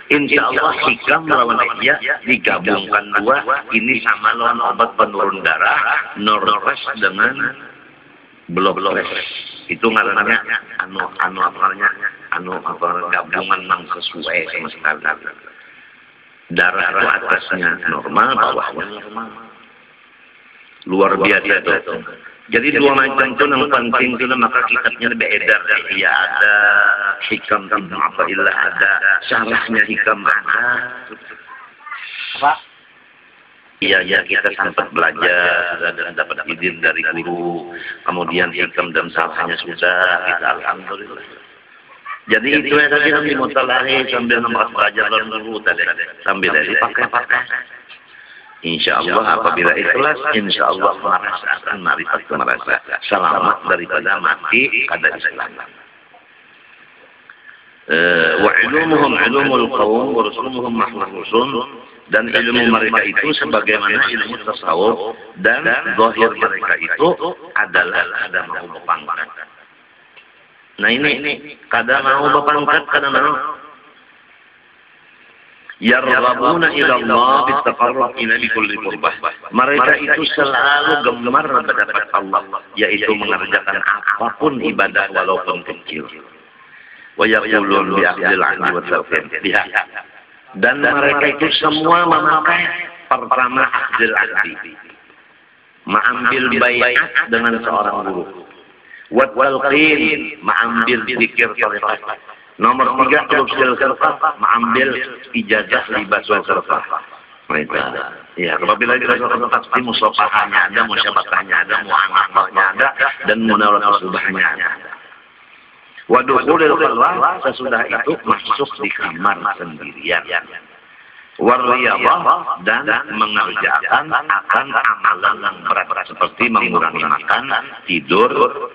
Insya Allah hikam lawan ihya digabungkan dua, ini sama lawan obat penurun darah, Norves dengan Blocres. Itu ngarannya gabungan yang sesuai sama sekali. Darah itu atasnya normal, bawahnya normal. Luar biasa itu. Jadi dua macam itu yang penting itu, maka kitabnya lebih edar. Ya ada hikam Ibnu Athaillah, ada syarahnya hikam ada. Apa? Iya, kita sempat belajar dan dapat izin dari guru. Kemudian hikam dan syarahnya sudah, kita alhamdulillah. Jadi itu ya tadi kami mutalahi sambil belajar dulu tadi, sambil dipakai. Insya Allah apabila ikhlas, insya Allah merasakan marifat merasa selamat daripada mati kada Islam. Wa ilmuhum ilmul qaum wa rusuluhum mahfusun, dan ilmu mereka itu sebagaimana ilmu tasawuf, dan zahir mereka itu adalah kada mau berpangkat. Nah ini kada mau berpangkat, kada mau. Yarghabuna ila Allah bitaqarrub ila kulli qurbah. Mereka itu selalu gemar mendapat Allah, yaitu mengerjakan apapun ibadah walaupun kecil. Wa yaqulun bi aqdil 'adli wa tawfiq. Dan mereka itu semua memakai pertama aqdil 'adli. Mengambil baiat dengan seorang guru. Wa talqin, mengambil zikir tariqat. Nomor 3, lubsul serfah, mengambil ijazah libasul serfah. Mereka, ya, apabila kita pasti musafahanya ada, musyabakahnya ada, mu'anaqahnya ada, dan munawaratul subahnya ada. Wadukhulil khalwah, sesudah itu masuk di kamar sendirian. Warriyadhah, dan mengerjakan akan amalan yang berat seperti mengurangi makan, tidur,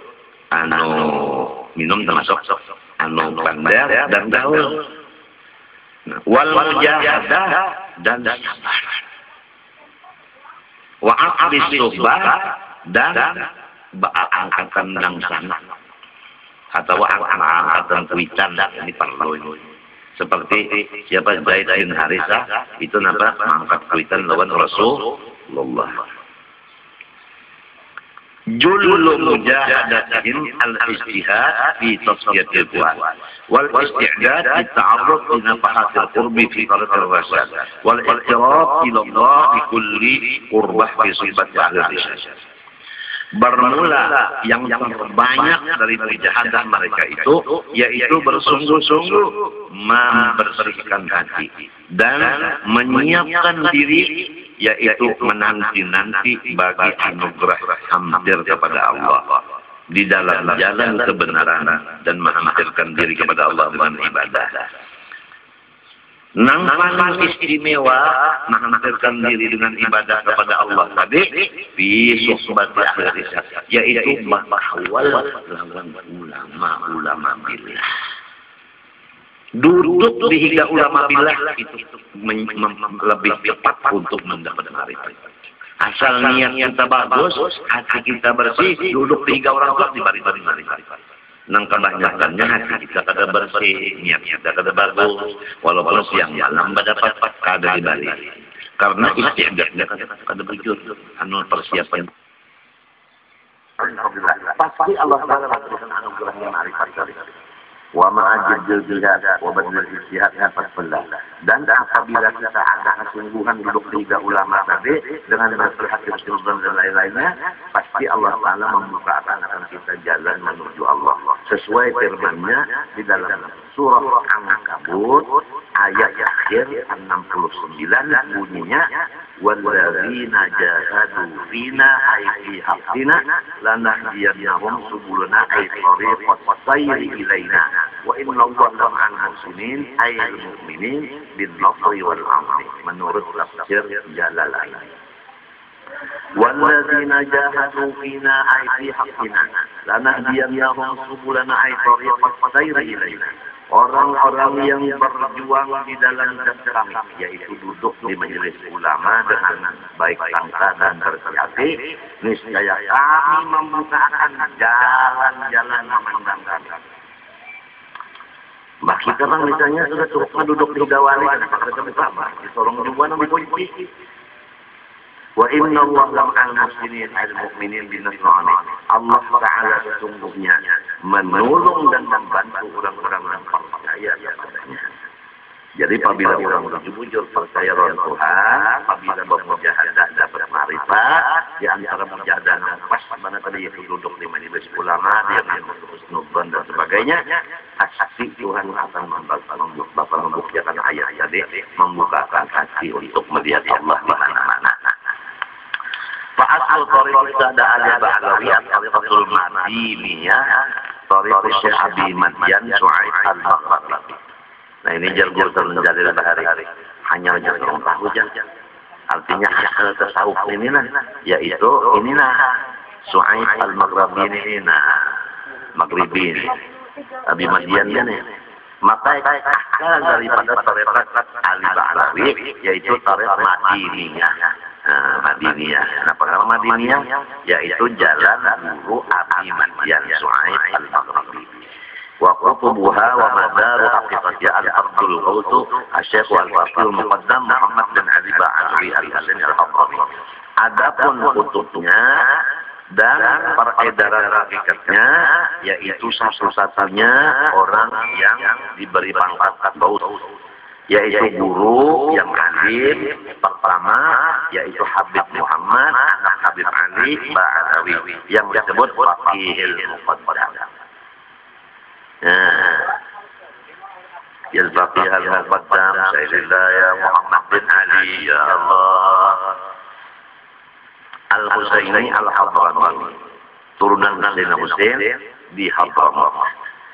minum termasuk bandar dan gaul. Wal mujahadah, dan sabar. Wa aqdi subah, dan angkatan yang sana. Atau angkatan kuitan, ini perlu. Seperti siapa Zaid bin Harithah, itu nampak mengangkat kuitan lawan Rasulullah. Jullu mujahadatin al-ijtihad fi tasfiyatil quwat wal isti'dad li ta'arruf li nafahatil qurbi fi qaratil rasyad wal iqtirab ila Allah bi kulli qurbah fi sifati al-rasyad. Bermula yang terbanyak dari mujahadah mereka itu yaitu bersungguh-sungguh membersihkan hati dan menyiapkan diri, yaitu menanti-nanti bagi anugerah hampir kepada Allah di dalam jalan kebenaran dan menghampirkan diri kepada Allah dengan ibadah. Nang paling istimewa menghampirkan diri dengan ibadah kepada Allah tadi fi suhbati ahli risyad, yaitu bahwal lawan ulama billah. Duduk di higa ulama billah itu lebih tepat untuk mendapat marifat. Asal niat kita bagus, hati kita bersih, duduk di higa orang tua dibari-bari marifat. Nang kebanyakannya hati kita kada bersih, niat kita kada bagus, walaupun siang malam mendapat kada dibari. Karena istiadatnya kada bujur, persiapan. Pasti Allah Taala memberikan anugerahnya marifat tadi. Wa ma'ajil jihad wa badal ijtihadnya fasbillah. Dan apabila kita ada kesungguhan duduk tiga ulama tadi dengan berhati dan lain-lainnya, pasti Allah Taala membukakan akan kita jalan menuju Allah sesuai firman-Nya di dalam surah Al-Ankabut ayat akhir 69 bunyinya, walladzina jahadu fina ay fi haqqina lanahdiyannahum subulana ay tariqat sayri ilaina wa inna Allaha ma'al muhsinin ay al-mu'minin bin nasri wal amri, menurut tafsir Jalalain. Walladzina jahadu fina ay fi haqqina lanahdiyannahum subulana ay tariqat sayri ilaina. Orang-orang yang berjuang di dalam jalan kami, yaitu duduk di majelis ulama dengan baik sangka dan bersih, niscaya kami membukakan jalan-jalan memandang kami. Mbak kita bang misalnya sudah turun duduk di gawali, kenapa kita bersama? Di sorong juga nabi kunci. Wa inna Allah lam al-muslimin al-mu'minin binasrani. Allah Ta'ala sesungguhnya menolong dan membantu orang-orang yang percaya kepadanya. Jadi apabila orang jujur percaya kepada Tuhan, apabila bermujahadah dapat marifat, di antara mujahadah yang pas mana tadi itu duduk di majelis ulama, dia nubban dan sebagainya, saksi Tuhan akan membuktikan ayat tadi, membukakan hati untuk melihat Allah di mana-mana. Fa'asal tariq sada al-Ba'alawi at-tariqatul Madiniyah, tariq Syekh Abi Madyan Su'aib al-Bakhari. Nah ini jargon terjadi hari-hari. Hanya jargon tahu jangan. Artinya asal tasawuf ini nah, yaitu ini nah Su'aib al-Maghribi ini nah Maghribi ini. Abi Madyan ini. Maka asal daripada tarekat Ali Ba'alawi yaitu tarekat Madiniyah. Madiniyah. Nah, perkara Madiniyah yaitu jalan guru Abi Madyan Su'aib al-Maghribi. Wa qutubuha wa madaru haqiqatiha al-Abdul Ghawtu Asy-Syaikh al-Faqih al-Muqaddam Muhammad bin Ali Ba'alawi al-Hasan al-Haqqari. Adapun kutubnya dan peredaran hakikatnya yaitu satu-satunya orang yang diberi pangkat Ghaus, yaitu guru yang alim pertama yaitu Habib Muhammad anak Habib Ali Ba'alawi yang disebut Faqihul Muqaddam. Ya Faqih al-Muqaddam Sayyidillah ya Muhammad bin Ali ya Allah Al-Husaini al-Hadrami, turunan Sayyidina Husain di Hadramaut.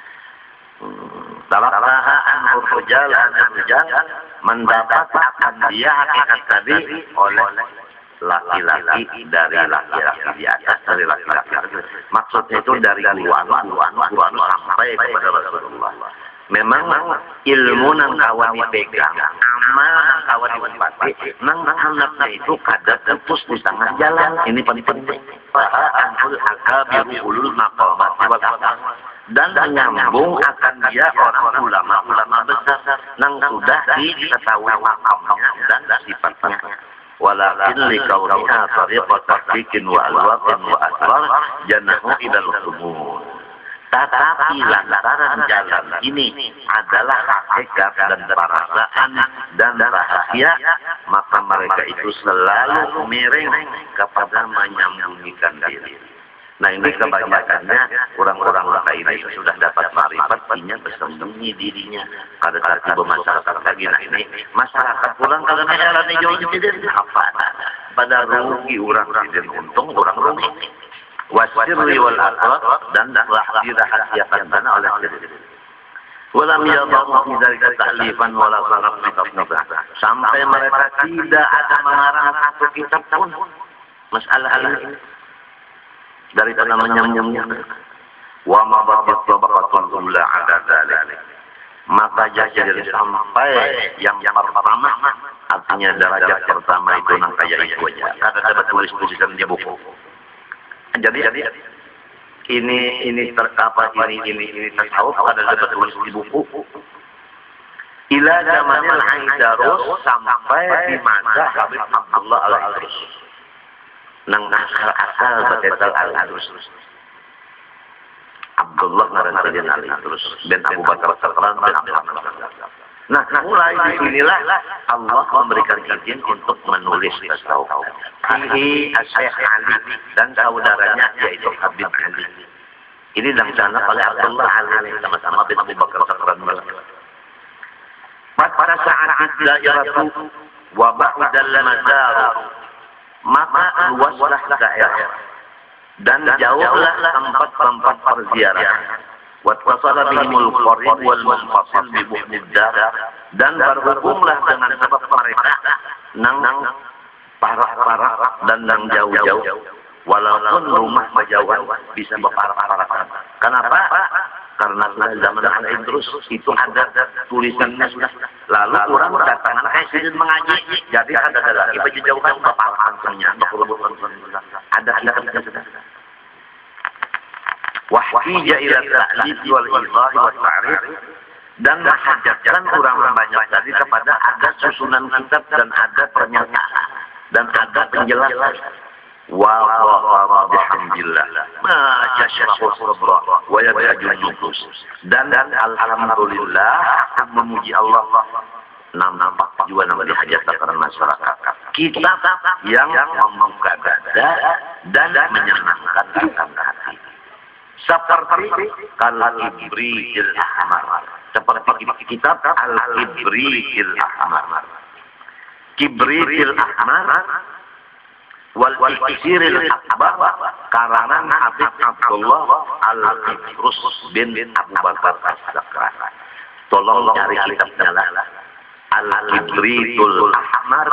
Talaqaha anhu rijal mendapat akan dia hakikat tadi oleh laki-laki dari laki-laki di atas, dari laki-laki. Maksudnya itu dari guru sampai kepada Rasulullah. Memang ilmu nang kawan dipegang, amal nang kawan dipati, nang anak itu kadang putus di tengah jalan. Ini penting. Anhul akabiru ulul maqamat dan menyambung akan dia orang ulama besar nang sudah diketahui makamnya dan sifatnya. Walakin likauniha tariqat tahqiqin wa alwaqin wa asrar janahu ilal humur. Tetapi lantaran jalan ini adalah hakikat dan perasaan dan rahasia, maka mereka itu selalu miring kepada menyembunyikan diri. Nah ini kebanyakannya orang-orang maka ini sudah dapat marifat, punya bersembunyi dirinya. Pada saat tiba masyarakat lagi, nah ini masyarakat pulang kalau jalan jauh tidak apa pada rugi orang tidak untung orang rugi. Wasirri wal asrar dan dirahasiakan dana oleh diri. Walam yadhamu dari ta'lifan wala saraf kitab. Sampai mereka tidak ada mengarang satu kitab pun masalah ini. Dari kata menyambungnya. Wa ma baqat tabaqatul ula ada dzalik. Maka jadi sampai yang pertama, artinya derajat pertama itu nang kaya itu aja. Kata dapat tulis-tulisan di buku. Jadi ini terkapa ini tasawuf ada dapat tulis di buku. Ila zamanil Aidarus sampai di masa Habib Abdullah al-Idrus. Nang asal betetal al-Idrus. Abdullah ngaran al-Idrus bin Abu Bakar Sakran bin Abdullah. Nah, mulai di sinilah Allah memberikan izin untuk menulis tasawuf. Ini Syekh Ali dan saudaranya yaitu Habib Ali. Ini dilaksanakan oleh Abdullah Ali sama-sama bin Abu Bakar Sakran. Pada saat daeratu wa ba'dal madar, maka luaslah daerah dan jauhlah tempat-tempat perziarahan. Wattasala bihimul qarib wal munfasil bi bu'did dar, dan berhubunglah dengan sebab mereka nang parak-parak dan nang jauh-jauh walaupun rumah berjauhan bisa berparak-parakan. Kenapa? Karena sudah zaman al-Idrus itu ada tulisannya sudah. Lalu orang berdatangan presiden mengaji, jadi ada lagi berjauhan berparakan semuanya ada sudah. Wahyija ila ta'lif wal idah wa ta'rif, dan menghajatkan orang banyak tadi kepada ada susunan kitab dan ada pernyataan dan ada penjelasan. Wa bihamdillah ma jasyashu sabra wa yajul nufus. Dan alhamdulillah aku memuji Allah. Nampak juga nama dihajatkan masyarakat. Kitab yang membuka dada dan menyenangkan hati. Seperti Al-Ibri'il Ahmar. Seperti kitab Al-Ibri'il Ahmar. Kibri'il Ahmar wal Iksiril Akbar karangan Habib Abdullah Al-Idrus bin Abu Bakar As-Sakran. Tolong cari kitabnya lah. Al-Ibri'il Ahmar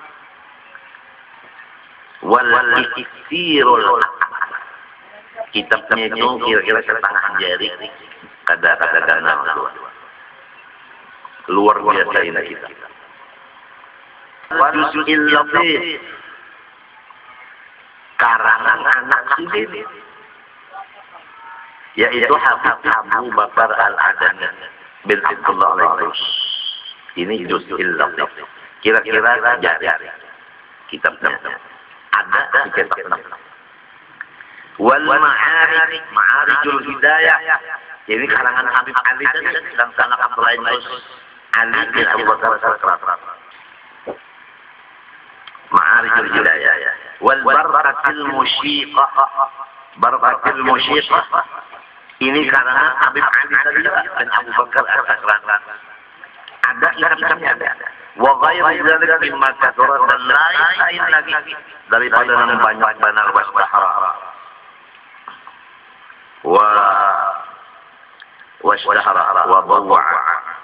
wal Iksiril Akbar. Kitabnya itu kira-kira setengah jari. Kada dana luar biasa ini kita. Wajuzil latif karangan anak Sidin, yaitu Habib Abu Bakar Al-Adani bin Abdullah Al-Idrus. Ini juzil latif. Kira-kira jari kitabnya ada di cetak. Wal Ma'arijul Hidayah. Ini karangan Habib Ali dan kanak Abdullah Ali bin Abu Bakar As-Sakran. Ma'arijul Hidayah. Wal Barakatil Musyiqah. Barakatil Musyiqah. Ini karangan Habib Ali dan Abu Bakar As-Sakran. Ada kitabnya ada. Wa ghairu dzalika mimma katsara dan lain lagi daripada yang banyak benar wasdahara. Wasdahara wa bawwa'a.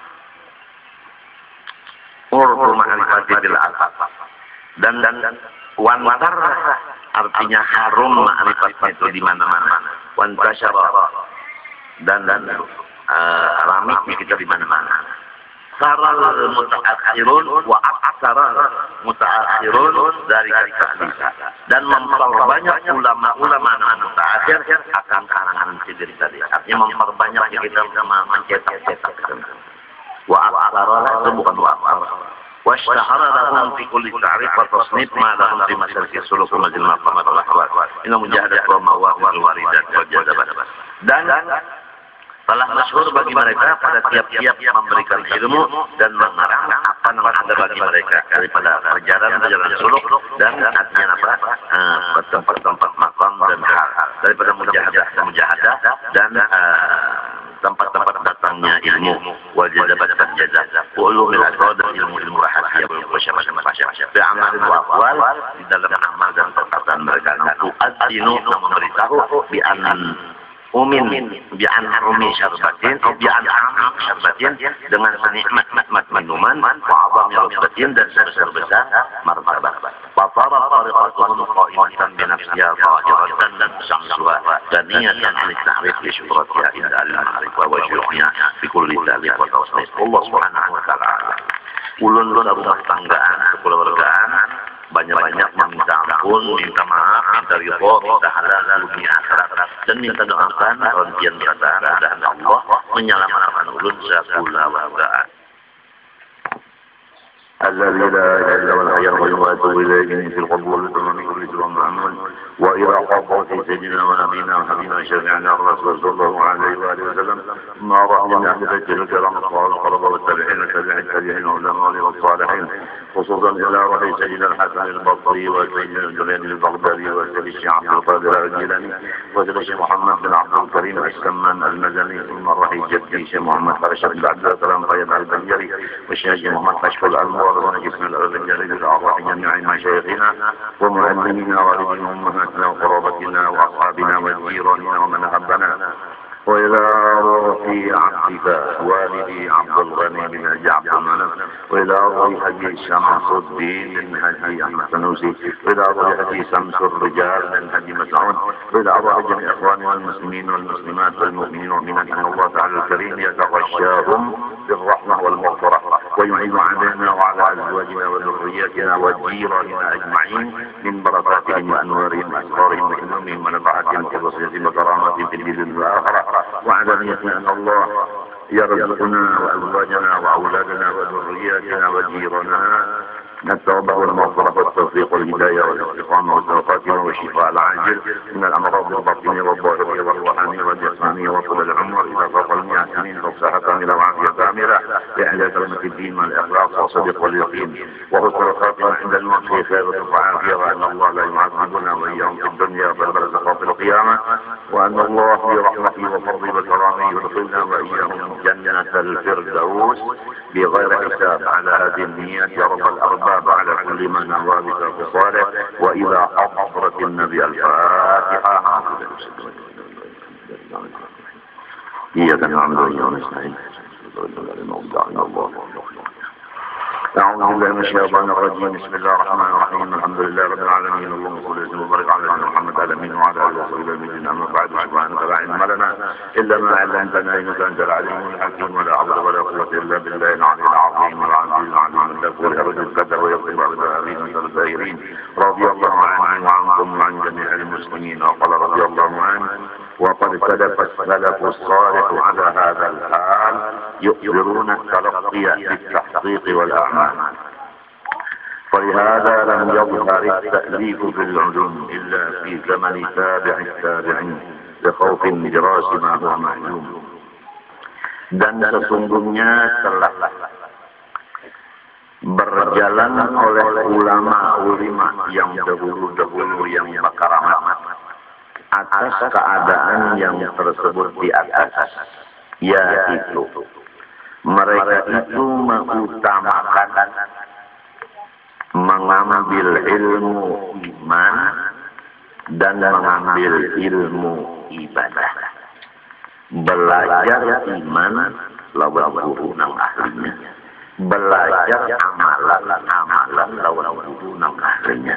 Urfu ma'rifati bil asab. Dan wantar artinya harum ma'rifatnya itu di mana-mana. Wantasyara dan ramai kita di mana-mana. Saral mutaakhirun wa aktsara mutaakhirun dari hadis dan memperbanyak ulama-ulama mutaakhir akan karangan Sidin tadi. Artinya memperbanyak kita sama mencetak-cetak. Wa aktsara itu bukan wa aktsara. Wa ishtahara lahum fi kulli ta'rif wa tasnif ma lahum fi masalih suluk wa majal maqamat wal ahwal. Inna mujahadat wa mawaqif waridat wa jazabat. Dan telah masyhur bagi mereka pada tiap-tiap memberikan ilmu dan mengarang apa yang ada bagi mereka daripada perjalanan suluk dan artinya apa tempat-tempat makam dan hal daripada mujahadah dan tempat-tempat datangnya ilmu wal jazabat dan jazab ulumul asrar dan ilmu rahasia bersama-sama amal wa aqwal di dalam amal dan perkataan mereka tu'adzinu memberitahu bi Umin bi'an umi syarbatin atau bi'an am syarbatin dengan senikmat minuman wa'abam yarbatin dan sebesar-besar martabat. Fatara tariqatuhum qa'imatan binafsiya zahiratan dan samsuha dan niatan al-ta'rif li syukratiha inda al-ma'rifah wa syuruhnya fi kulli talik wa tawasnis. Allah subhanahu wa ta'ala. Ulun-ulun rumah tanggaan, kekeluargaan banyak-banyak meminta ampun, minta maaf, minta ridho, minta halal dunia akhirat dan minta doakan rantian perasaan dan Allah menyelamatkan ulun sakula wargaan. الذي لا اله الا هو الحي القيوم واتوب اليه في القبور والتمام كل سوء معمول والى قبر سيدنا ونبينا وحبيبنا شفيعنا الرسول صلى الله عليه واله وسلم ما راى من اهل بيته الكرام الصالحين القربى والتابعين التابعين والعلماء والصالحين خصوصا الى روح سيدنا الحسن البصري وسيدنا الجليل البغدادي وسيد الشيخ عبد القادر الجيلاني وسيد الشيخ محمد بن عبد الكريم السمان المدني ثم روح جدي الشيخ محمد فرشد بن عبد السلام طيب البنجري والشيخ محمد كشف الانوار ونجسم الجليل الاعضاء جميع مشايخنا ومعلمينا والدينا وامهاتنا وقرابتنا واصحابنا وجيراننا ومن احبنا وإلى روح عبدك والدي عبد الغني بن عبد المنعم وإلى روح حجي شمس الدين بن حجي أحمد سنوسي وإلى روح حجي شمس الرجال بن حجي مسعود وإلى روح جميع إخواننا المسلمين والمسلمات والمؤمنين والمؤمنات أن الله تعالى الكريم يتغشاهم بالرحمة والمغفرة ويعين علينا وعلى أزواجنا وذرياتنا وجيراننا أجمعين من بركاتهم وأنوارهم وأسرارهم وإمامهم ونفعاتهم وخصوصياتهم وكراماتهم في الدين والآخرة وعلى نيتنا أن الله يرزقنا وأزواجنا وأولادنا وذرياتنا وجيراننا التوبة والمغفرة والتوفيق والهداية والاستقامة والخاتمة والشفاء العاجل من الأمراض الباطنية والظاهرية والروحانية والجسمانية وطول العمر إلى فوق المئة سنين وصحة كاملة وعافية كاملة لإحياء كلمة الدين والإخلاص والصدق واليقين وحسن الخاتمة عند الموت في خير وعافية وأن الله لا يعذبنا وإياهم في الدنيا والبرزخ في القيامة وأن الله برحمته وفضله وكرامه يدخلنا وإياهم جنة الفردوس بغير حساب على هذه النيات يا رب الأرباب على كل ما نوى بك صالح وإلى حضرة النبي الفاتحة. إياك نعبد وإياك نستعين. أعوذ بالله من الشيطان الرجيم. بسم الله الرحمن الرحيم. الحمد لله رب العالمين. اللهم صل وسلم وبارك على سيدنا محمد الأمين وعلى آله وصحبه أجمعين. أما بعد سبحانك لا علم لنا إلا ما علمتنا إنك أنت العليم الحكيم ولا حول ولا قوة إلا بالله العلي العظيم والعزيز العليم الذي يرد القدر ويقضي بالآمين من الدائرين. رضي الله عني وعنكم وعن جميع المسلمين. وقال رضي الله عنه وقد سلف السلف الصالح على هذا الحال يؤثرون التلقي بالتحقيق والأعمال. فلهذا لم يظهر التأليف في العلوم إلا في زمن تابع التابعين لخوف انجراس ما هو معلوم. Dan sesungguhnya telah berjalan oleh ulama-ulama yang dahulu-dahulu yang berkaramat atas keadaan yang tersebut di atas, yaitu mereka itu mengutamakan mengambil ilmu iman dan mengambil ilmu ibadah. Belajar iman lawan guru nang ahlinya. Belajar amalan lawan guru nang ahlinya.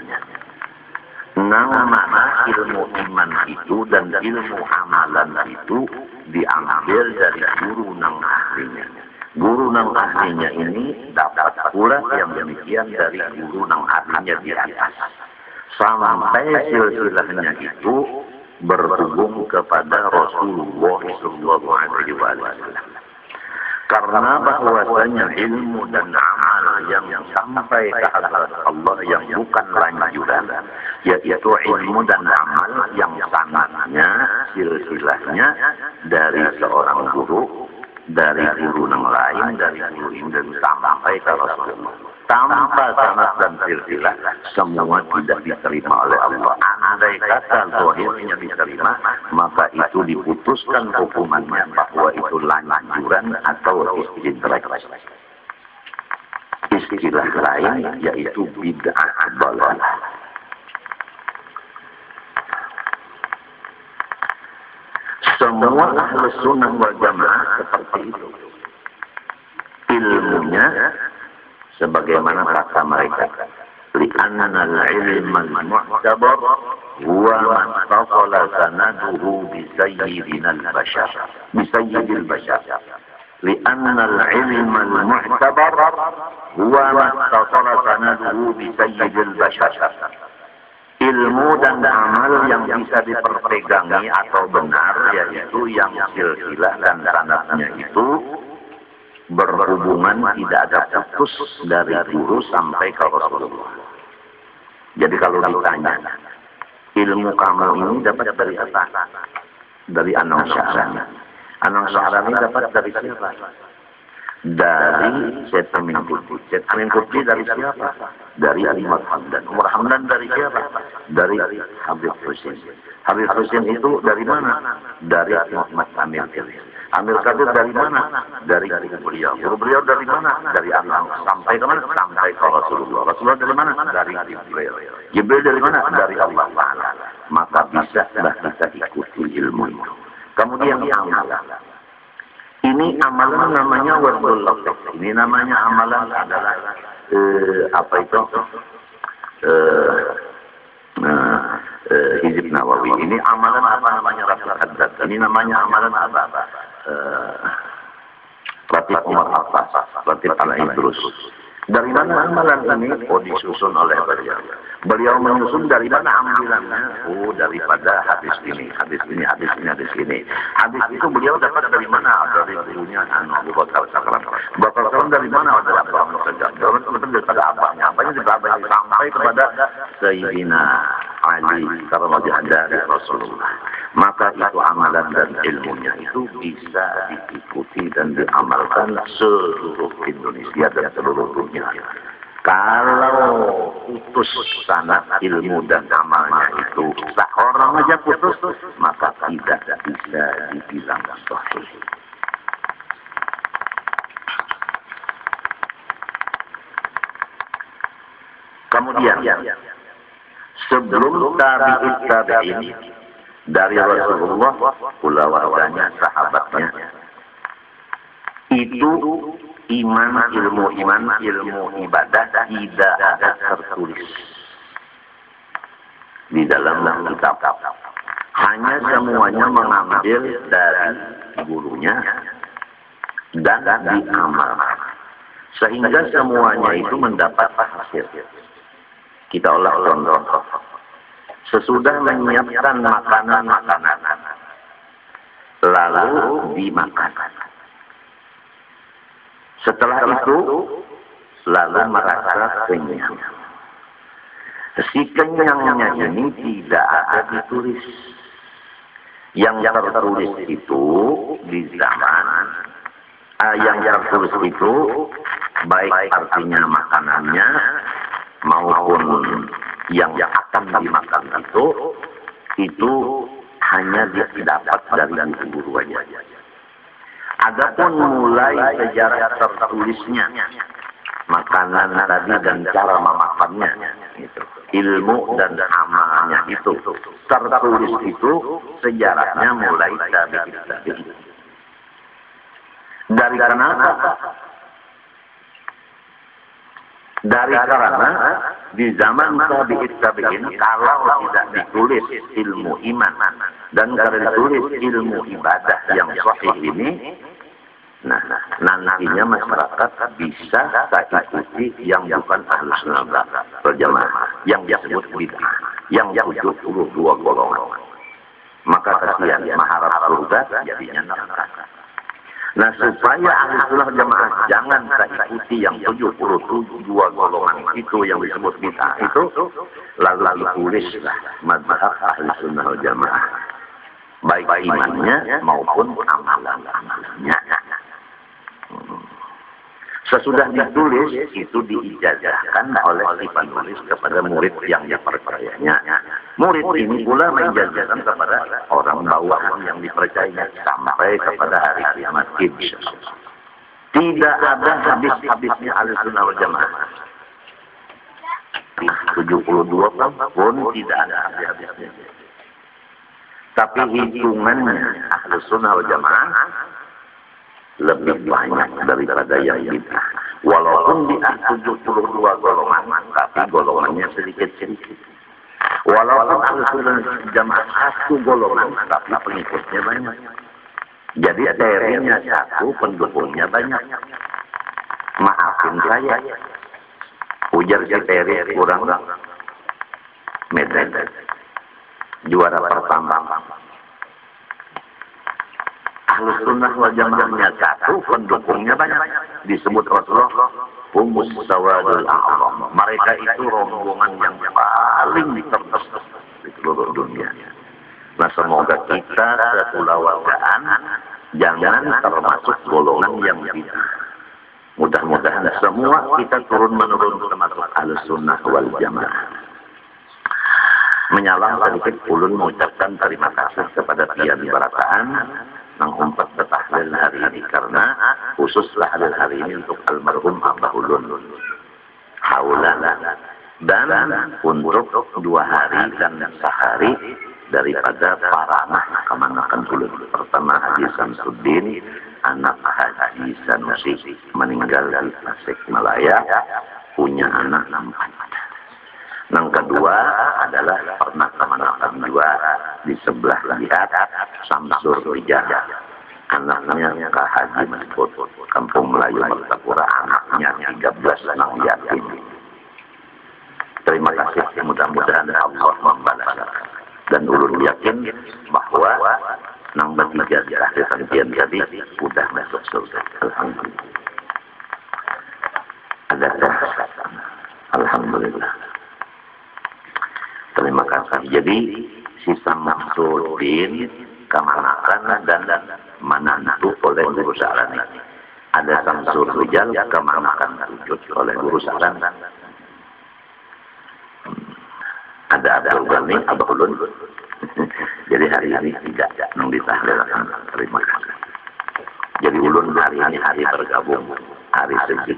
Mana ilmu iman itu dan ilmu amalan itu diambil dari guru nang ahlinya. Guru nang ahlinya ini dapat pula yang demikian dari guru nang ahlinya di atas. Sampai silsilahnya itu berhubung kepada Rasulullah SAW. Karena bahwasanya ilmu dan amal yang sampai ke hadarat Allah yang bukan lanjutan, yaitu ilmu dan amal yang sanadnya, silsilahnya dari seorang guru, dari guru yang lain, dari guru ini sampai ke Rasulullah. Tanpa sanad dan silsilah, semua tidak diterima oleh Allah. Andai kata zahirnya diterima, maka itu diputuskan hukumannya bahwa itu lanjuran atau istidrak. Istilah lain yaitu bid'ah dhalalah. Semua ahli sunnah wal jamaah seperti itu. Ilmunya sebagaimana kata mereka, li'anna al-ilma al-mu'tabar huwa man tasala sanaduhu bi sayyidina al-bashar, bi sayyidil bashar. Li'anna al-ilma al-mu'tabar huwa man tasala sanaduhu bi sayyidil bashar. Ilmu dan amal yang bisa diperpegangi atau benar, yaitu yang silsilah dan sanadnya itu berhubungan tidak ada putus dari guru sampai ke Rasulullah. Jadi kalau ditanya, ilmu kamu ini dapat dari apa? Dari Anang Sya'rani. Anang Sya'rani dapat dari siapa? Dari Syed Amin Qutbi. Syed Amin Qutbi dari siapa? Dari Umar Hamdan. Umar Hamdan dari siapa? Dari Habib Husain. Habib Husain itu dari mana? Dari Muhammad Amir Kabir. Amir Kabir dari mana? Dari guru beliau. Guru beliau dari mana? Dari Anang. Sampai ke mana? Sampai ke Rasulullah. Rasulullah dari mana? Dari Jibril. Jibril dari mana? Dari Allah Ta'ala. Maka bisa kita ikuti ilmu itu. Kemudian amalan. Ini amalan namanya wardul lafaz. Ini namanya amalan adalah apa itu? Hizib Nawawi. Ini amalan apa namanya? Rasul Haddad. Ini namanya amalan apa? Ratib Umar Abbas, Ratib Al-Idrus. Dari mana amalan ini? Oh, disusun oleh beliau. Beliau menyusun dari mana ambilannya? Oh, daripada hadis ini, hadis ini, hadis ini, hadis ini. Hadis itu beliau dapat dari mana? Dari gurunya Abu Bakar Sakram. Bakar Sakram dari mana? Dari Abu Bakar Sakram. Daripada abahnya. Abahnya daripada sampai kepada Sayyidina Ali karena dari Rasulullah. Maka itu amalan dan ilmunya itu bisa diikuti dan diamalkan seluruh Indonesia dan seluruh dunia. Kalau putus sanad ilmu dan amalnya itu seorang aja putus, maka tidak bisa dibilang sahih. Kemudian sebelum tabi'in dari Rasulullah, pula warganya, sahabatnya, itu ilmu ibadah tidak ada tertulis di dalam kitab. Hanya semuanya mengambil dari gurunya dan diamalkan. Sehingga semuanya itu mendapat hasil. Kita ulang contoh. Sesudah menyiapkan makanan, lalu dimakan. Setelah itu, lalu merasa kenyang. Si kenyangnya ini tidak ada ditulis. Yang tertulis itu di zaman, yang tertulis itu baik artinya makanannya maupun yang akan dimakan itu hanya didapat dari guru aja. Adapun mulai sejarah tertulisnya makanan tadi dan cara memakannya, itu ilmu dan amalnya itu tertulis itu sejarahnya mulai tabi'in. Dari kenapa? Dari karena di zaman tabi'in kalau tidak ditulis ilmu iman dan kalau ditulis ilmu ibadah yang sahih ini, nah nantinya masyarakat bisa ikuti yang bukan Ahlus Sunnah wal Jamaah, yang disebut bid'ah, yang 72 golongan. Maka kasihan mengharap surga jadinya neraka. Nah, supaya Ahlus Sunnah wal Jamaah jangan ikuti yang 72 golongan itu yang disebut bid'ah itu, lalu ditulislah mazhab Ahlus Sunnah wal Jamaah, baik imannya maupun amalan-amalannya. Sesudah ditulis itu diijazahkan oleh si penulis kepada murid yang dipercayanya. Murid ini pula menjazahkan kepada orang bawahan yang dipercayanya sampai kepada hari kiamat. Tidak ada habis-habisnya Ahlus Sunnah wal Jamaah. 72 pun tidak ada habis-habisnya. Tapi hitungannya Ahlus Sunnah wal Jamaah lebih banyak daripada yang bid'ah. Walaupun bid'ah 72 golongan, tapi golongannya sedikit-sedikit. Walaupun Ahlus Sunnah wal Jamaah satu golongan, tapi pengikutnya banyak. Jadi teorinya satu, pendukungnya banyak. Maafin saya, ujar si teori kurang Medan, juara pertama. Ahlus Sunnah wal Jamaahnya satu, pendukungnya banyak. Disebut Rasulullah humus sawadul a'zam. Mereka itu rombongan yang paling terbesar di seluruh dunia. Nah, semoga kita kekeluargaan jangan termasuk golongan yang bid'ah. Mudah-mudahan semua kita turun-menurun termasuk Ahlus Sunnah wal Jamaah. Menyalang sedikit ulun mengucapkan terima kasih kepada Pian Barataan mengumpat betahlil hari ini, karena khusus tahlil hari ini untuk almarhum Abah Ulun Haulan, dan untuk 2 hari dan sehari daripada Paranah kemanakan Ulun. Pertama Haji Samsuddin, anak Haji Sanusi, meninggal di Tasikmalaya, punya anak 4. Yang kedua adalah pernah kemanakan 2 di sebelah lihat Samsur Rijal, anaknya Kak Haji Masbud, Kampung Melayu Martapura, anaknya 13 nang yatim. Terima kasih, mudah-mudahan Allah membalas. Dan ulun yakin bahwa nang bertiga di akhir kajian tadi sudah masuk surga. Alhamdulillah. Ada terasa. Alhamdulillah. Terima kasih. Jadi sisa maksudin kemanakan dan manantu oleh guru saran. Ada Samsul Rijal kemanakan wujud oleh guru saran. Ada Abdul Ghani, Abah Ulun. Jadi hari ini tidak nang ditahlilkan. Terima kasih. Jadi ulun hari ini hari bergabung, hari sedih.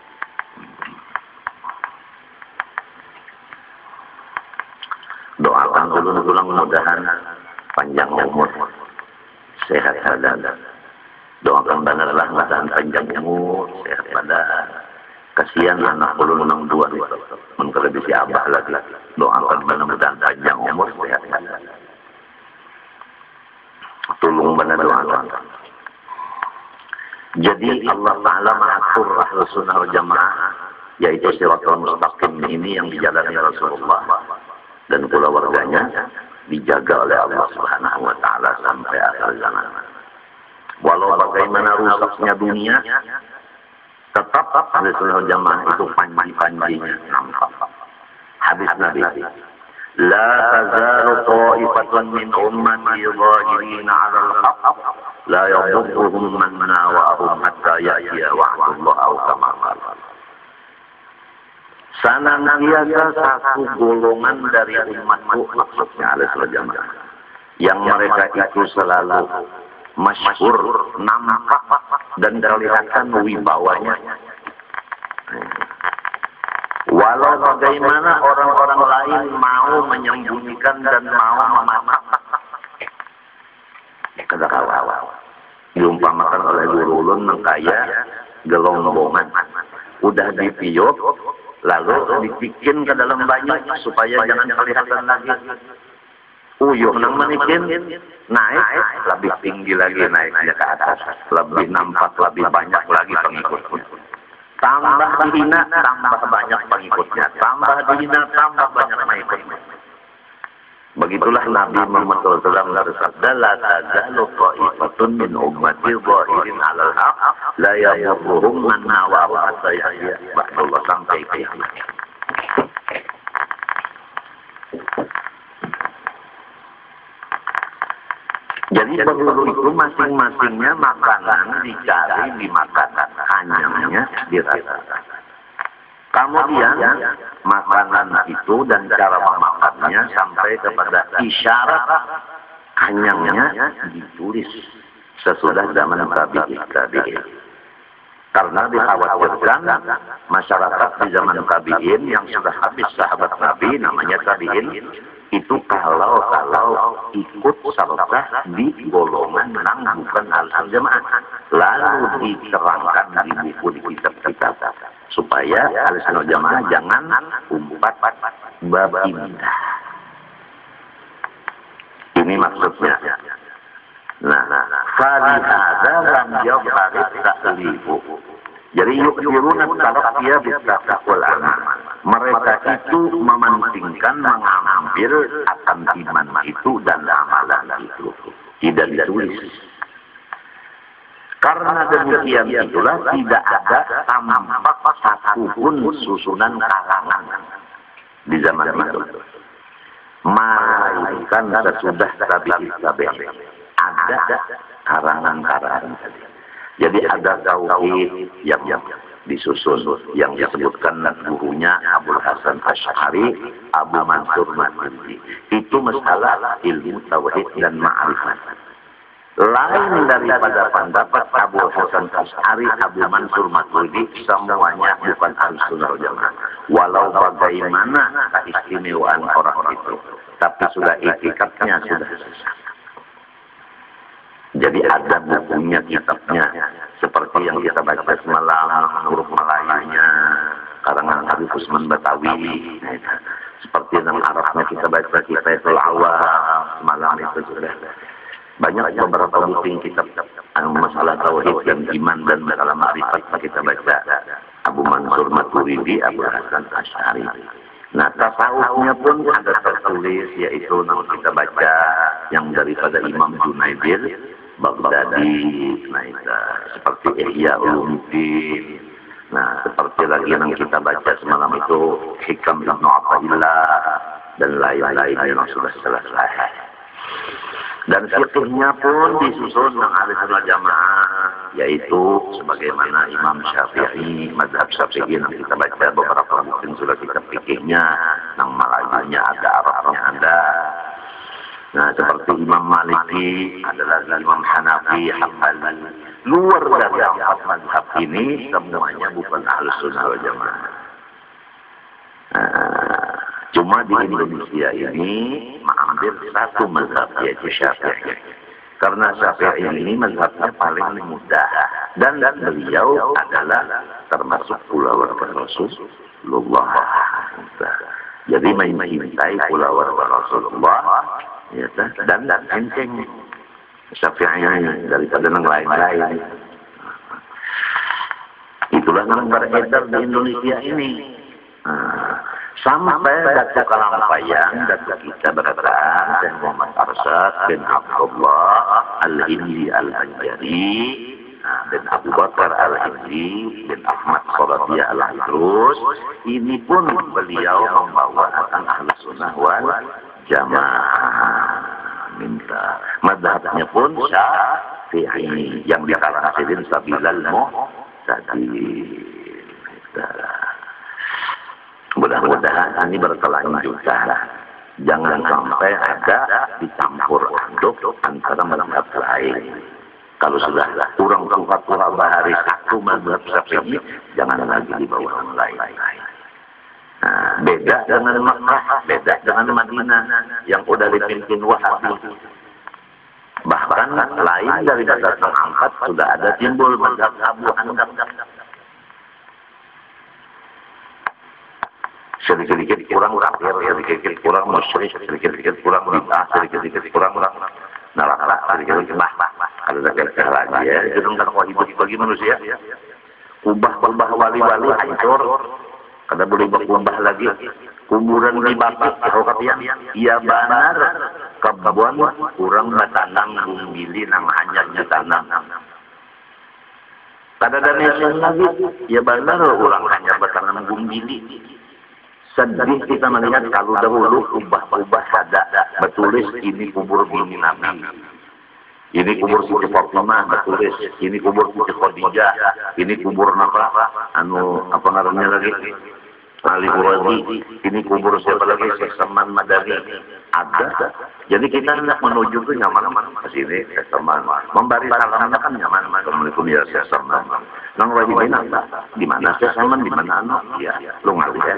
Doakan ulun ulang mudahan panjang umur, sehat badan. Doakan benerlah mudahan panjang umur, sehat badan. Kasihan anak ulun nang dua, mengkelebi si abah lagi. Doakan mudah-mudahan panjang umur, sehat badan. Tolong benar doakan. Jadi Allah Ta'ala mengatur Ahlus Sunnah wal Jamaah, yaitu Shiratal Mustaqim ini yang dijalani Rasulullah dan keluarganya dijaga oleh Allah Subhanahu wa Ta'ala sampai akhir zaman. Walau bagaimana rusaknya dunia, tetap Ahlus Sunnah wal Jamaah itu panji-panjinya nampak. Hadis Nabi, la tazalu ta'ifatun min ummati zahirina 'ala al-haqq la yadurruhum man nawa'ahum hatta ya'tiya wa'dullah aw kama qala. Senantiasa satu golongan dari umatku, maksudnya Ahlus Sunnah Jamaah, yang mereka itu selalu masyhur, nampak dan kelihatan wibawanya. Walau bagaimana orang-orang lain mau menyembunyikan dan mau memasak, kata kawan, diumpamakan oleh guru ulun mengkaya gelongbongan, udah dipiuk, lalu dibikin ke dalam banyak supaya jangan kelihatan lagi. Uyuh nang manikin naik lebih tinggi lagi, naiknya ke atas, lebih nampak, lebih banyak lagi pengikutnya. Tambah dihina, tambah banyak pengikutnya. Tambah dihina, tambah banyak pengikutnya. Begitulah Nabi Muhammad SAW bersabda, la tazalu ta'ifatun min ummati zahirin 'alal haqq la yadurruhum man nawa'ahum hatta ya'tiya wa'dullah, sampai kiamat. Jadi dahulu itu masing-masingnya makanan dicari, dimakan, hanyangnya dirasakan. Kemudian makanan itu dan cara memakannya sampai kepada isyarat hanyangnya ditulis sesudah zaman tabi'in. Karena dikhawatirkan masyarakat di zaman tabi'in yang sudah habis sahabat Nabi, namanya tabi'in, itu kalau ikut serta di golongan yang bukan Ahlus Jamaah, lalu diterangkan di buku di kitab-kitab supaya Ahlus Jamaah jangan umpat bab indah. Ini maksudnya. Nah, falihada lam yadharit ta'lifu. Jadi yukiruna talaqiyya bitaqwal aman. Mereka itu mementingkan mengambil akan iman itu dan amalan itu. Tidak ditulis. Karena demikian itulah tidak ada tampak satupun susunan karangan di zaman itu. Melainkan sesudah tabi'in ada karangan-karangan. Jadi ada tauhid yang disusun, yang disebutkan gurunya Abul Hasan Asy'ari, Abu Mansur Maturidi. Itu masalah ilmu tauhid dan ma'rifat. Lain daripada pendapat Abu Hasan Asy'ari, Abu Mansur Maturidi, semuanya bukan Ahlus Sunnah wal Jamaah. Walau bagaimana keistimewaan orang itu, tapi sudah itikadnya sudah sesat. Jadi ada bukunya, kitabnya, seperti yang kita baca semalam, huruf Melayunya, karangan Habib Usman Batawi, seperti yang Arabnya kita baca Kifayatul Awam, semalam itu sudah. Banyak beberapa buku kitab yang masalah tauhid dan iman dan masalah ma'rifat kita baca Abu Mansur Maturidi, Abu Hasan Asy'ari. Nah, tasawufnya pun ada tertulis, yaitu yang kita baca yang daripada Imam Junaidir Baghdadi, nah itu seperti Ihya Ulumuddin. Nah, seperti lagi yang kita baca semalam itu Hikam Ibnu Athaillah dan lain-lain yang sudah selesai. Dan fikihnya pun disusun dengan ahli sunnah jamaah, yaitu sebagaimana Imam Syafi'i, mazhab Syafi'i yang kita baca beberapa mungkin sudah kita fikihnya, yang Melayunya ada, Arabnya ada. Nah, seperti Imam Maliki, adalah Imam Hanafi, Hambali. Luar dari empat mazhab ini semuanya bukan ahli sunnah wal jamaah. Cuma di Indonesia ini mengambil satu mazhab, yaitu Syafi'i. Karena Syafi'i ini mazhabnya paling mudah. Dan beliau adalah termasuk keluarga Rasulullah. Jadi mencintai keluarga Rasulullah. Ya, dan enceng Syafi'i daripada yang lain-lain. Itulah yang beredar di Indonesia ini. Sampai Datuk Kalampayang, Datuk kita berkata, dan Muhammad Arsyad bin Abdullah Al-Hindi Al-Anjari, dan Abu Bakar Al-Hindi, dan Ahmad Solatiyah Al-Idrus, ini pun beliau membawa akan ahli sunnah wal jamaah. Minta madhabnya pun Syafi'i yang dikatakan Sidin Sabilal Muhtadin. Mudah-mudahan ini berkelanjutan. Jangan sampai ada dicampur aduk antara mazhab lain. Kalau sudah kurang bahari satu mazhab Syafi'i, jangan lagi dibawa yang lain. Nah, beda dengan Makkah, beda dengan Madinah yang udah dipimpin Wahabi. Bahkan lain dari mazhab angkat sudah ada timbul mazhab Abu Hanbal. Sedikit-sedikit kurang kafir, sedikit-sedikit kurang musyrik, sedikit-sedikit kurang bid'ah, sedikit-sedikit kurang neraka, sedikit-sedikit ada sekali lagi ya. Itu kan kalau hidup bagi manusia, ubah wali-wali hancur, kada boleh berubah lagi. Kuburan dibakar, tahu katian? Iya benar, kebun kurang bertanam bumbili nang hanya ditanam. Kada ada nation lagi, ya benar orang hanya bertanam bumbili. Sedih kita melihat kalau dahulu ubah-ubah ada bertulis ini kubur bini Nabi, ini kubur Siti Fatimah bertulis, ini kubur Siti Khadijah, ini kubur apa namanya lagi Ali Qurazi, ini kubur siapa lagi Syekh Saman Madani ada. Jadi kita hendak menuju ke nyaman ke sini Syekh Saman, memberi salamnya kan nyaman. Assalamualaikum ya Syekh Saman. Nang wajibin apa? Di mana Syekh Saman, di mana ya lu ngerti ya.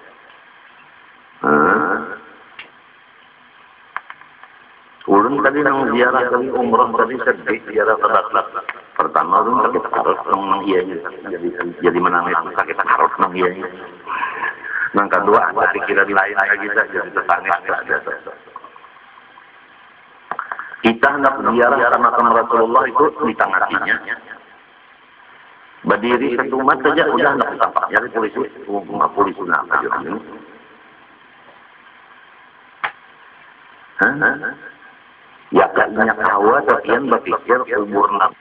Ulun tadi nang ziarah tadi umrah tadi sedih ziarah terbatas. Pertama ulun sakit karut nang ianya jadi menangis sakit karut nang ianya. Nang kedua ada pikiran lain lagi jadi tetangga ada. Kita hendak ziarah karena Rasulullah itu di tengah hatinya. Berdiri satu umat saja udah hendak tampak jadi polisi apa ini. Ya kayaknya kawa sekian berpikir kubur Nabi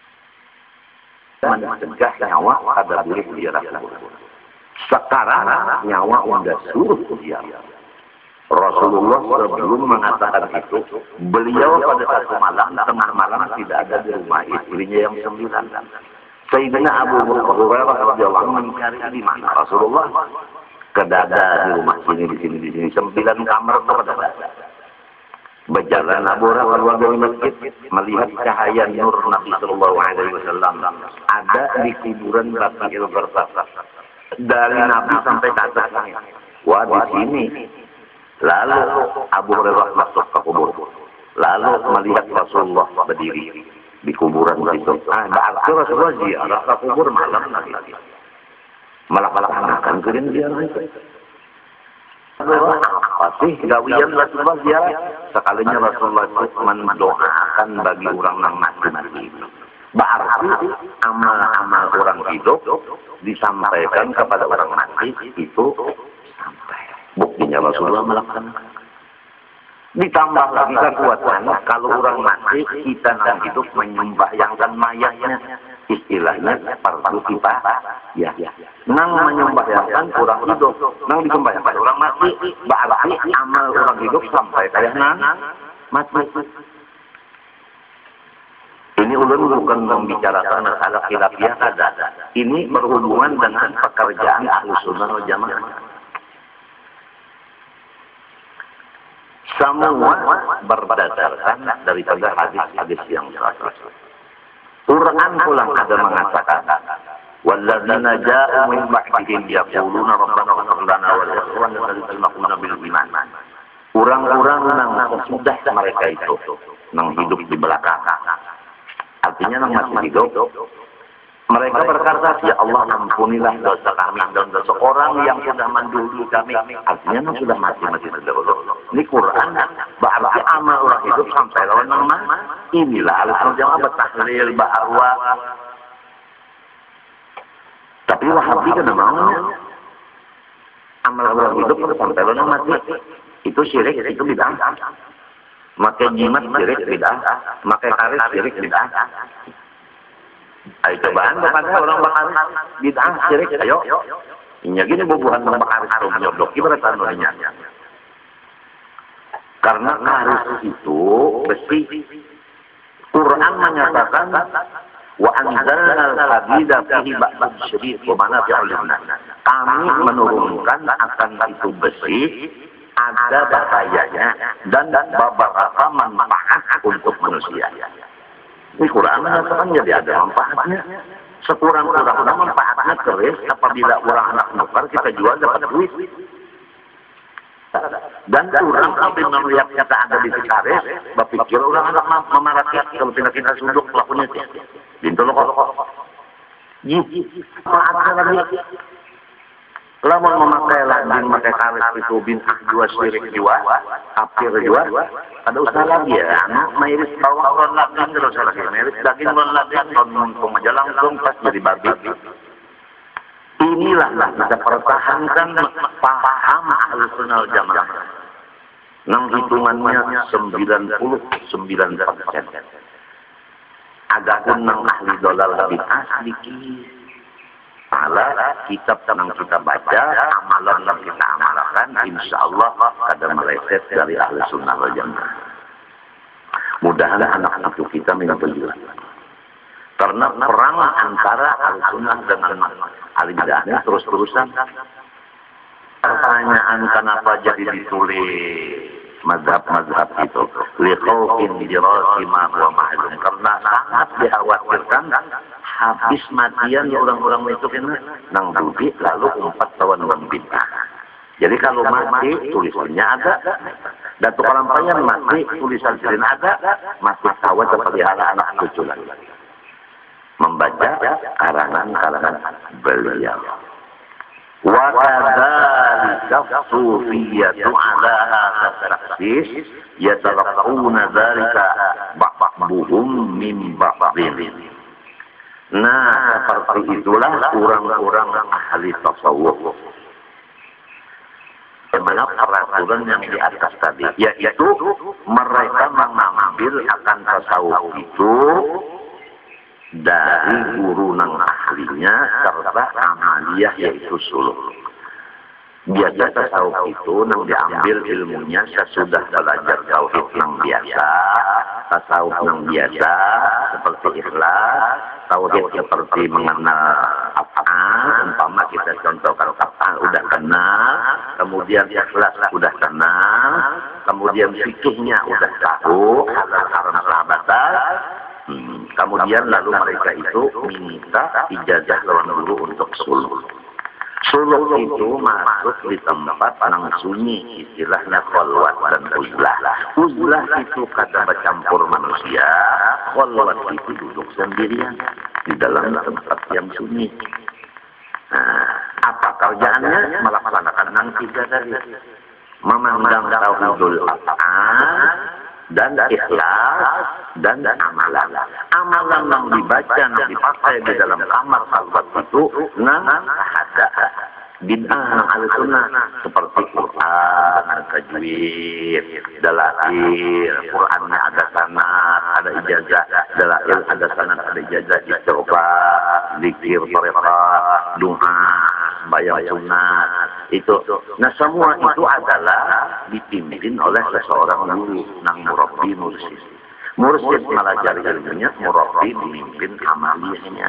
mencegah nyawa ada boleh ziarah kubur. Sekarang nyawa udah suruh ziarah. Rasulullah sebelum mengatakan itu, beliau pada satu malam, tengah malam tidak ada di rumah istrinya yang 9. Sayyidina Abu Hurairah radhiyallahu anhu mencari di mana Rasulullah. Kedada di rumah di sini 9 kamar itu kedada. Berjalan Abu Hurairah keluar dari masjid melihat cahaya nur Nabi Sallallahu Alaihi Wasallam ada di kuburan Baqi'il Gharqad dari Nabi sampai ke atas. Wah di sini. Lalu Abu Hurairah masuk ke kubur. Lalu melihat Rasulullah berdiri di kuburan itu. Berarti Rasulullah ziarah ke kubur malam lagi. Malah-malahan kirim ziarah itu. Apa sih gawian Rasulullah ziarah? Sekalinya Rasulullah itu mendoakan bagi orang yang mati itu. Berarti amal-amal orang hidup disampaikan kepada orang mati itu sampai. Buktinya Rasulullah melakukan. Ditambah lagi kekuatan kalau orang mati kita yang hidup menyembahyangkan mayatnya. Istilahnya fardu kifayah. Ya. Nang menyembahyangkan orang hidup, nang disembahyangkan orang mati, berarti amal orang hidup sampai kayak nang mati. Ini ulun bukan membicarakan masalah khilafiyah kada. Ini berhubungan dengan pekerjaan Ahlussunnah wal Jamaah. Semua berdasarkan daripada hadis-hadis yang terakhir. Quran pulang ada mengatakan, "Walladzina ja'u min ba'dihim yaquluna rabbana ighfir lana wa li ikhwanina alladhina sabaquna bil iman." Orang-orang yang sudah mereka itu yang hidup di belakang. Artinya yang masih hidup, mereka berkata, "Ya Allah, ampunilah dosa kami dan dosa orang yang sudah mendahului kami." Artinya yang sudah mati terdahulu. Ini Quran, berarti amal orang hidup sampai lawan nama. Inilah Ahlussunnah bertahlil ba'arwa. Tapi Wahabi kan maunya amal orang hidup sampai lawan mati. Itu syirik, itu bid'ah. Makai jimat syirik bid'ah, makai karis syirik bid'ah. Ayo cobaan kepada orang bakar bid'ah syirik, ayo. Ini gini bubuhan orang bakar itu menyodok ibarat anunya. Karena karis itu besi. Quran menyatakan wa anzalna al-hadida fihi ba'sun syadid wa manafi'u lin-nas. Kami menurunkan akan itu besi ada bahayanya dan beberapa manfaat untuk manusia. Ini Quran mengatakan jadi ada manfaatnya. Sekurang-kurangnya manfaatnya keris apabila orang anak nukar kita jual dapat duit. Dan orang sampai melihat kata ada di sekaris, berpikir orang anak memarakat kalau kita sunduk pelakunya. Bintu lo kok. Manfaatnya lagi. Lamun memakai lagi memakai karis itu bintang dua syirik jiwa, kafir jiwa, ada usaha lagi ya. Mairis bawang ron lagi terus lagi, mairis daging ron lagi, ron aja langsung pas jadi babi. Inilah kita pertahankan paham Ahlussunnah wal Jamaah. Nang hitungannya 99%. Adapun nang ahli dolal bid'ah sedikit. Pahala kitab yang kita baca, amalan yang kita amalkan, insya Allah kada meleset dari Ahlussunnah wal Jamaah. Mudah-mudahan anak cucu kita minta berjuang. Karena perang antara Ahlussunnah dengan ahli bid'ah terus-terusan. Pertanyaan kenapa jadi ditulis mazhab-mazhab itu? Liqauqin dirasi ma huwa ma'lum. Karena sangat dikhawatirkan habis matian orang-orang itu kena nang budi lalu 4 tahun bid'ah. Jadi kalau mati tulisannya ada, datuk orang payan mati tulisan sirin ada, mati tahu seperti anak cucu lagi. Membaca karangan beliau. Wa kadzalika sufiyatu ala hadza taksis yatalaquna dzalika ba'dhum min ba'dhin. Nah, seperti itulah orang-orang ahli tasawuf. Bagaimana peraturan yang di atas tadi, yaitu mereka mengambil akan tasawuf itu dari guru nang ahlinya serta amaliyah yaitu suluk. Biasa tasawuf itu nang diambil ilmunya sesudah belajar tauhid nang biasa, tasawuf nang biasa seperti ikhlas, tauhid seperti mengenal af'al, umpama kita contohkan af'al udah kenal, kemudian ikhlas udah kenal, kemudian fikihnya udah tahu, halal haram sahabatan. Kemudian lalu mereka itu minta ijazah lawan guru untuk suluk. Suluk itu masuk di tempat nang sunyi, istilahnya khalwat dan uzlah. Uzlah itu kata bercampur manusia, khalwat itu duduk sendirian di dalam tempat yang sunyi. Nah, apa kerjaannya? Melaksanakan nang tiga tadi. Memandang tauhidul af'al, dan ikhlas dan amalan. Amalan yang dibaca, yang dipakai di dalam kamar salawat itu ada bid'ah al-sunnah seperti Quran, tajwid, dalail, Qurannya ada sanad, ada ijazah, dalail ada sanad, ada ijazah, istighfar, zikir, thariqat, doa, bayang sunat, itu. Nah semua itu adalah dipimpin oleh seseorang guru, nang murabbi mursyid. Mursyid melajari ilmunya, murabbi memimpin amaliyahnya.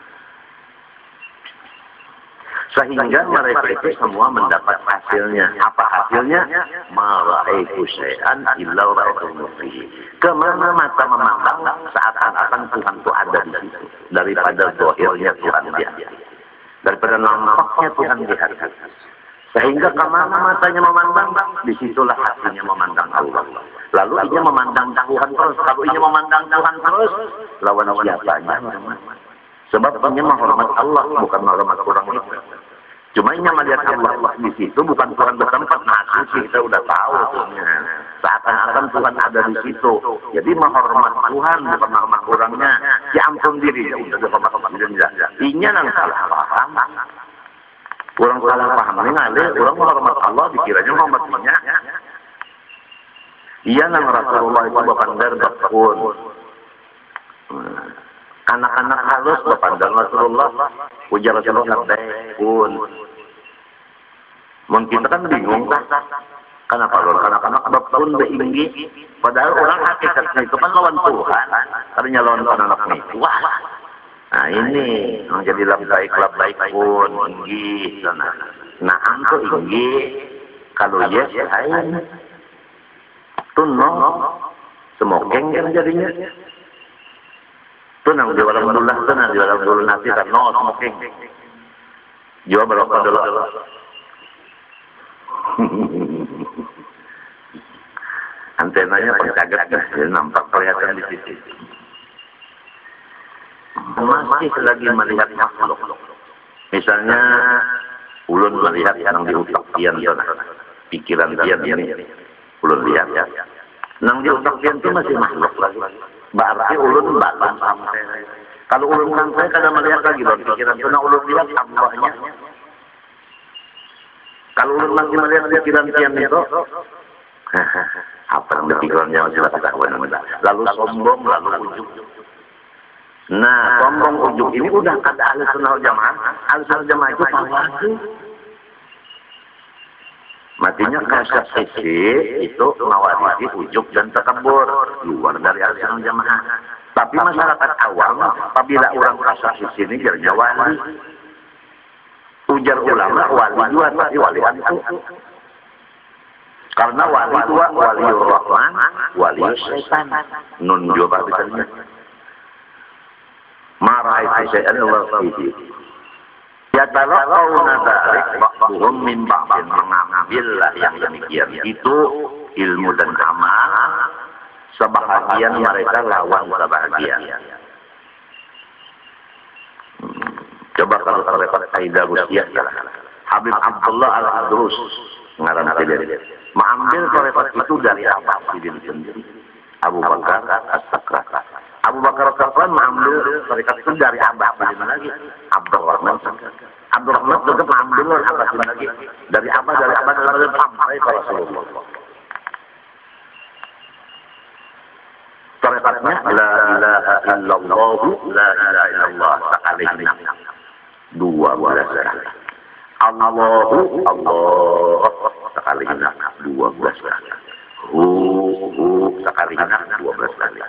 Sehingga mereka itu semua mendapat hasilnya. Apa hasilnya? Mara'aitu syai'an illa ra'aitu mursyid. Kemana mata memandang seakan-akan Tuhan itu ada di situ. Daripada zahirnya Tuhan dia. Daripada nampaknya Tuhan lihat. Sehingga kemana matanya memandang, disitulah hatinya memandang Allah. Lalu ia memandang Tuhan terus. Kalau ia memandang Tuhan terus, lawan siapanya? Sebab ia menghormat Allah, bukan menghormat orang itu. Cuma ia melihat Allah di situ, bukan Tuhan bertempat. Nah, kita udah tahu tuhnya. Seakan-akan Tuhan ada di situ. Jadi menghormat Tuhan, bukan menghormat orangnya. Ya ampun diri, ya udah menghormat dirinya. Inya nang salah paham. Orang salah paham ini ngalih, orang menghormat Allah, dikiranya menghormat dirinya. Iya nang Rasulullah itu bapandar bakun. Anak-anak halus bapandar Rasulullah, ujar Rasulullah pun. Mungkin kita kan bingung kan? Kenapa orang anak-anak bakun beinggi? Padahal orang hakikatnya itu kan lawan Tuhan. Tadinya lawan anak itu. Wah. Nah ini menjadi labbaik pun inggi sana. Nah antu inggi kalau yes lain tuno semokeng kan jadinya. Tunang di walam dullah tunang di walam dullah nanti kan no semokeng. Jawab berapa dulu? Antenanya pencagat nampak kelihatan di situ. Masih lagi melihat makhluk. Misalnya ulun melihat yang di utak pian pikiran pian ini ulun lihat ya. Nang di utak pian itu masih makhluk lagi. Berarti ulun balang sampai. Kalau ulun sampai kadang melihat lagi dalam pikiran itu, nah ulun lihat Allahnya. Kalau ulun masih melihat pikiran pian itu, apa yang di pikirannya masih ketahuan. Lalu sombong, lalu ujub. Nah, sombong ujub ini udah kata Ahlussunnah wal Jamaah. Ahlussunnah wal Jamaah itu tawazu. Matinya kasat sisi itu mawarisi ujub dan takabur luar dari Ahlussunnah wal Jamaah. Tapi masyarakat awam, apabila orang kasat sisi ini jadinya wali. Ujar ulama wali dua tapi wali itu. Karena wali dua wali Rahman, wali setan. Nun juga bisa. Marah itu saya adalah wafidi. Ya talaqawna dzalik ba'dhum min ba'din, mengambillah yang demikian itu ilmu dan amal sebahagian mereka lawan sebahagian. Coba kalau terdapat kaidah rusiah Habib Abdullah Al-Adrus ngaran dia. Mengambil tarekat itu dari apa sendiri? Abu Bakar As-Sakrat. Abu Bakar As-Sakrat mengambil tarekat itu dari Abah lagi. Abdurrahman. Abdurrahman juga mengambil Abah lagi. Dari Abah sampai ke Rasulullah. Tarekatnya la ilaha illallah, la ilaha illallah sekalinya. 12 kali. Allahu Allah sekalinya 12 kali. Sekalinya 12 kali.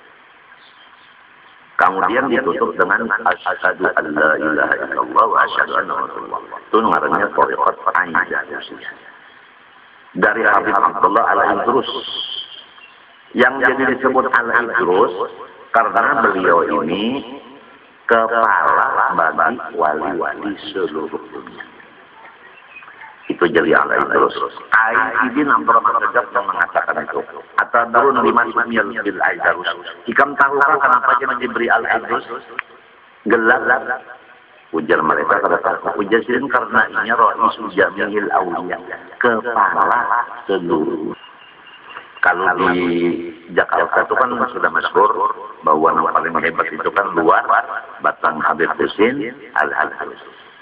Kemudian ditutup dengan asyhadu an la ilaha illallah wa asyhadu anna rasulullah. Itu namanya tarekat Aisyah. Dari Habib Abdullah Al-Idrus. Yang jadi disebut Al-Idrus karena beliau ini kepala bagi wali-wali seluruh dunia. Itu jadi Al-Idrus. Aidin Amr Al-Rajab yang mengatakan itu. Atadrun liman sumiyal bil Idrus. Ikam tahukah kenapa dia diberi Al-Idrus? Gelap. Ujar mereka kata ujar sirin karena ini Ra'isul Jamil Awliya. Kepala seluruh. Kalau di Jakarta itu kan sudah masyhur bahwa yang paling hebat itu kan luar Batang Habib Husin Al-Hadrus.